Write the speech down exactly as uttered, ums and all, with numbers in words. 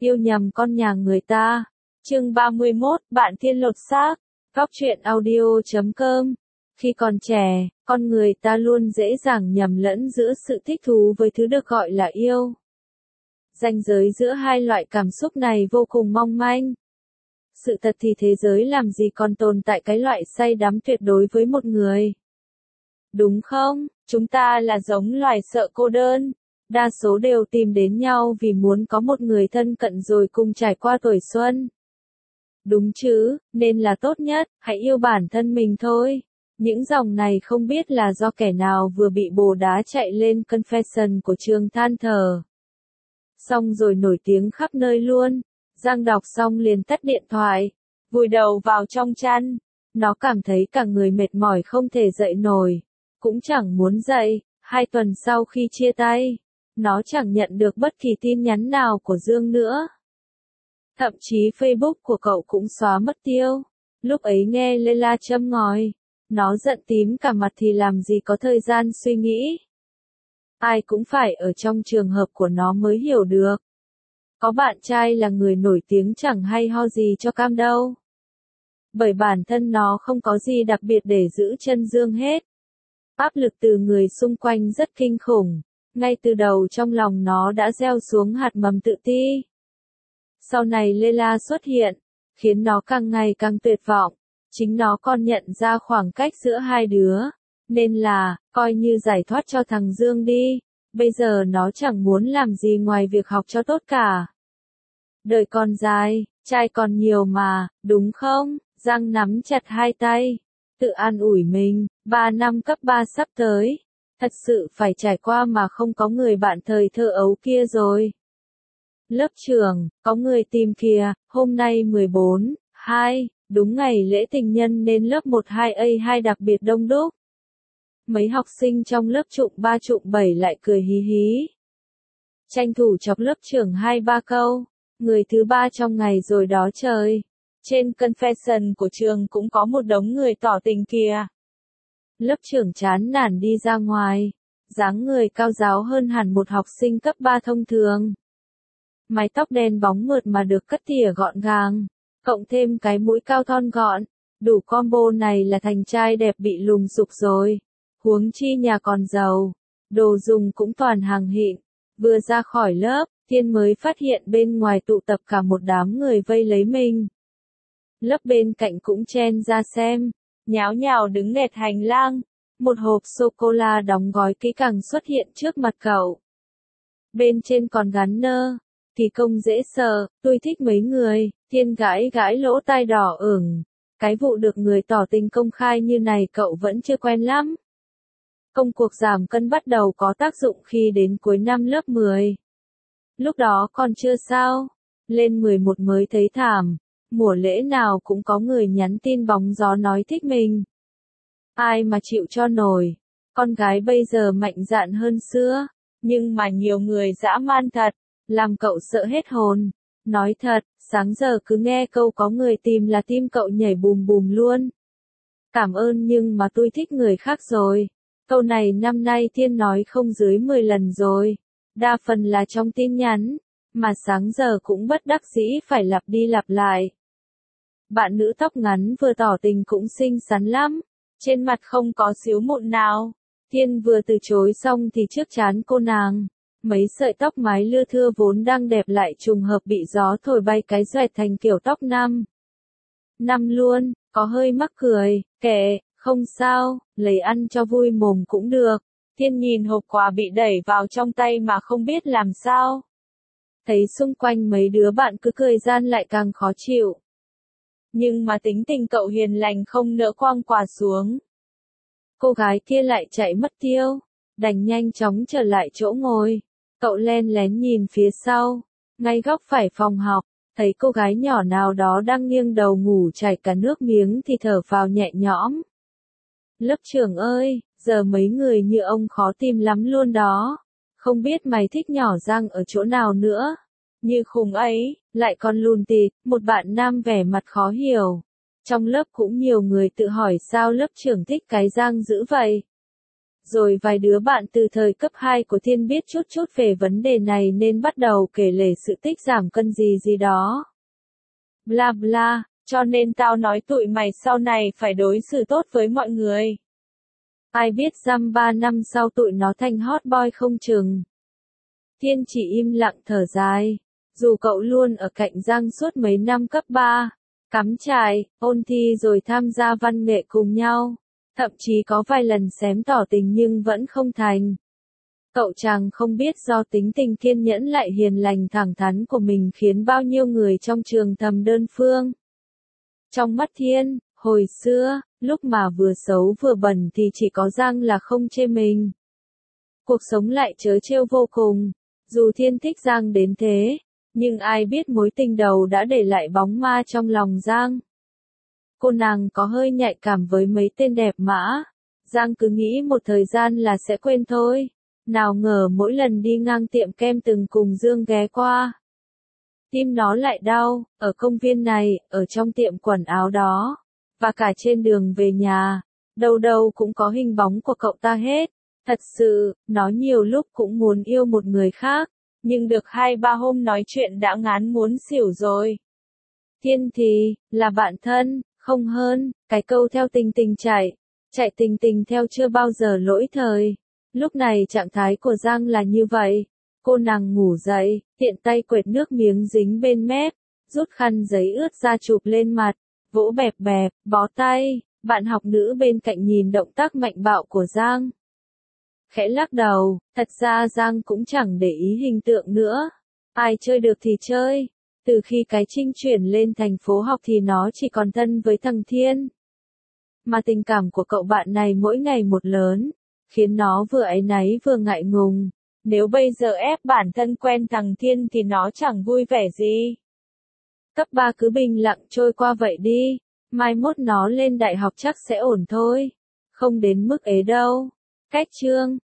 Yêu nhầm con nhà người ta. Chương ba mươi mốt, bạn thiên lột xác. Góc truyện audio chấm com. Khi còn trẻ, con người ta luôn dễ dàng nhầm lẫn giữa sự thích thú với thứ được gọi là yêu. Ranh giới giữa hai loại cảm xúc này vô cùng mong manh. Sự thật thì thế giới làm gì còn tồn tại cái loại say đắm tuyệt đối với một người. Đúng không? Chúng ta là giống loài sợ cô đơn. Đa số đều tìm đến nhau vì muốn có một người thân cận rồi cùng trải qua tuổi xuân. Đúng chứ, nên là tốt nhất, hãy yêu bản thân mình thôi. Những dòng này không biết là do kẻ nào vừa bị bồ đá chạy lên confession của trường than thở. Xong rồi nổi tiếng khắp nơi luôn. Giang đọc xong liền tắt điện thoại, vùi đầu vào trong chăn. Nó cảm thấy cả người mệt mỏi không thể dậy nổi. Cũng chẳng muốn dậy. Hai tuần sau khi chia tay, nó chẳng nhận được bất kỳ tin nhắn nào của Dương nữa. Thậm chí Facebook của cậu cũng xóa mất tiêu. Lúc ấy nghe Layla châm ngòi, nó giận tím cả mặt thì làm gì có thời gian suy nghĩ. Ai cũng phải ở trong trường hợp của nó mới hiểu được. Có bạn trai là người nổi tiếng chẳng hay ho gì cho cam đâu. Bởi bản thân nó không có gì đặc biệt để giữ chân Dương hết. Áp lực từ người xung quanh rất kinh khủng. Ngay từ đầu trong lòng nó đã gieo xuống hạt mầm tự ti. Sau này Layla xuất hiện, khiến nó càng ngày càng tuyệt vọng. Chính nó còn nhận ra khoảng cách giữa hai đứa. Nên là, coi như giải thoát cho thằng Dương đi. Bây giờ nó chẳng muốn làm gì ngoài việc học cho tốt cả. Đời còn dài, trai còn nhiều mà, đúng không? Giang nắm chặt hai tay. Tự an ủi mình, ba năm cấp ba sắp tới. Thật sự phải trải qua mà không có người bạn thời thơ ấu kia rồi. Lớp trường, có người tìm kìa, hôm nay mười bốn, hai, đúng ngày lễ tình nhân nên lớp một hai A hai đặc biệt đông đúc. Mấy học sinh trong lớp trụng ba trụng bảy lại cười hí hí. Tranh thủ chọc lớp trưởng hai ba câu, người thứ ba trong ngày rồi đó trời. Trên confession của trường cũng có một đống người tỏ tình kìa. Lớp trưởng chán nản đi ra ngoài, dáng người cao ráo hơn hẳn một học sinh cấp ba thông thường. Mái tóc đen bóng mượt mà được cắt tỉa gọn gàng, cộng thêm cái mũi cao thon gọn, đủ combo này là thành trai đẹp bị lùng sục rồi. Huống chi nhà còn giàu, đồ dùng cũng toàn hàng xịn. Vừa ra khỏi lớp, Thiên mới phát hiện bên ngoài tụ tập cả một đám người vây lấy mình. Lớp bên cạnh cũng chen ra xem, nháo nhào đứng nghẹt hành lang. Một hộp sô-cô-la đóng gói kỹ càng xuất hiện trước mặt cậu. Bên trên còn gắn nơ, kỳ công dễ sợ, tôi thích mấy người. Thiên gãi gãi lỗ tai đỏ ửng. Cái vụ được người tỏ tình công khai như này cậu vẫn chưa quen lắm. Công cuộc giảm cân bắt đầu có tác dụng khi đến cuối năm lớp mười. Lúc đó còn chưa sao, lên mười một mới thấy thảm. Mùa lễ nào cũng có người nhắn tin bóng gió nói thích mình. Ai mà chịu cho nổi. Con gái bây giờ mạnh dạn hơn xưa, nhưng mà nhiều người dã man thật, làm cậu sợ hết hồn. Nói thật, sáng giờ cứ nghe câu có người tìm là tim cậu nhảy bùm bùm luôn. Cảm ơn nhưng mà tôi thích người khác rồi. Câu này năm nay Thiên nói không dưới mười lần rồi. Đa phần là trong tin nhắn, mà sáng giờ cũng bất đắc dĩ phải lặp đi lặp lại. Bạn nữ tóc ngắn vừa tỏ tình cũng xinh xắn lắm, trên mặt không có xíu mụn nào. Thiên vừa từ chối xong thì trước trán cô nàng, mấy sợi tóc mái lưa thưa vốn đang đẹp lại trùng hợp bị gió thổi bay cái xoẹt thành kiểu tóc năm. Năm luôn, có hơi mắc cười, kệ, không sao, lấy ăn cho vui mồm cũng được. Thiên nhìn hộp quà bị đẩy vào trong tay mà không biết làm sao. Thấy xung quanh mấy đứa bạn cứ cười gian lại càng khó chịu. Nhưng mà tính tình cậu hiền lành không nỡ quăng quà xuống. Cô gái kia lại chạy mất tiêu, đành nhanh chóng trở lại chỗ ngồi. Cậu len lén nhìn phía sau, ngay góc phải phòng học, thấy cô gái nhỏ nào đó đang nghiêng đầu ngủ chảy cả nước miếng thì thở phào nhẹ nhõm. Lớp trưởng ơi, giờ mấy người như ông khó tìm lắm luôn đó. Không biết mày thích nhỏ Giang ở chỗ nào nữa. Như khùng ấy, lại còn lùn tịt, một bạn nam vẻ mặt khó hiểu. Trong lớp cũng nhiều người tự hỏi sao lớp trưởng thích cái Giang dữ vậy. Rồi vài đứa bạn từ thời cấp hai của Thiên biết chút chút về vấn đề này nên bắt đầu kể lể sự tích giảm cân gì gì đó. Bla bla, cho nên tao nói tụi mày sau này phải đối xử tốt với mọi người. Ai biết dăm ba năm sau tụi nó thành hot boy không chừng. Thiên chỉ im lặng thở dài. Dù cậu luôn ở cạnh Giang suốt mấy năm cấp ba, cắm trại, ôn thi rồi tham gia văn nghệ cùng nhau. Thậm chí có vài lần xém tỏ tình nhưng vẫn không thành. Cậu chàng không biết do tính tình kiên nhẫn lại hiền lành thẳng thắn của mình khiến bao nhiêu người trong trường thầm đơn phương. Trong mắt Thiên, hồi xưa, lúc mà vừa xấu vừa bẩn thì chỉ có Giang là không chê mình. Cuộc sống lại trớ trêu vô cùng. Dù Thiên thích Giang đến thế, nhưng ai biết mối tình đầu đã để lại bóng ma trong lòng Giang. Cô nàng có hơi nhạy cảm với mấy tên đẹp mã. Giang cứ nghĩ một thời gian là sẽ quên thôi. Nào ngờ mỗi lần đi ngang tiệm kem từng cùng Dương ghé qua. Tim nó lại đau, ở công viên này, ở trong tiệm quần áo đó. Và cả trên đường về nhà, đâu đâu cũng có hình bóng của cậu ta hết. Thật sự, nó nhiều lúc cũng muốn yêu một người khác. Nhưng được hai ba hôm nói chuyện đã ngán muốn xỉu rồi. Thiên thì, là bạn thân, không hơn, cái câu theo tình tình chạy. Chạy tình tình theo chưa bao giờ lỗi thời. Lúc này trạng thái của Giang là như vậy. Cô nàng ngủ dậy, tiện tay quệt nước miếng dính bên mép, rút khăn giấy ướt ra chụp lên mặt, vỗ bẹp bẹp, bó tay. Bạn học nữ bên cạnh nhìn động tác mạnh bạo của Giang. Khẽ lắc đầu, thật ra Giang cũng chẳng để ý hình tượng nữa. Ai chơi được thì chơi. Từ khi cái Trinh chuyển lên thành phố học thì nó chỉ còn thân với thằng Thiên. Mà tình cảm của cậu bạn này mỗi ngày một lớn, khiến nó vừa áy náy vừa ngại ngùng. Nếu bây giờ ép bản thân quen thằng Thiên thì nó chẳng vui vẻ gì. Cấp ba cứ bình lặng trôi qua vậy đi. Mai mốt nó lên đại học chắc sẽ ổn thôi. Không đến mức ấy đâu. Cách chương